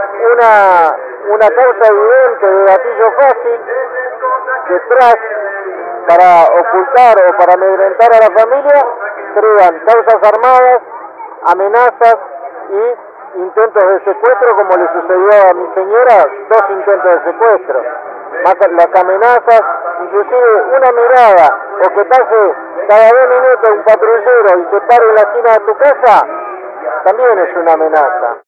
una causa evidente de gatillo fácil detrás para ocultar o para amedrentar a la familia, crean causas armadas, amenazas y intentos de secuestro, como le sucedió a mi señora, 2 intentos de secuestro, más las amenazas, inclusive una mirada, o que pase cada 2 minutos un patrullero y se pare en la esquina de tu casa, también es una amenaza.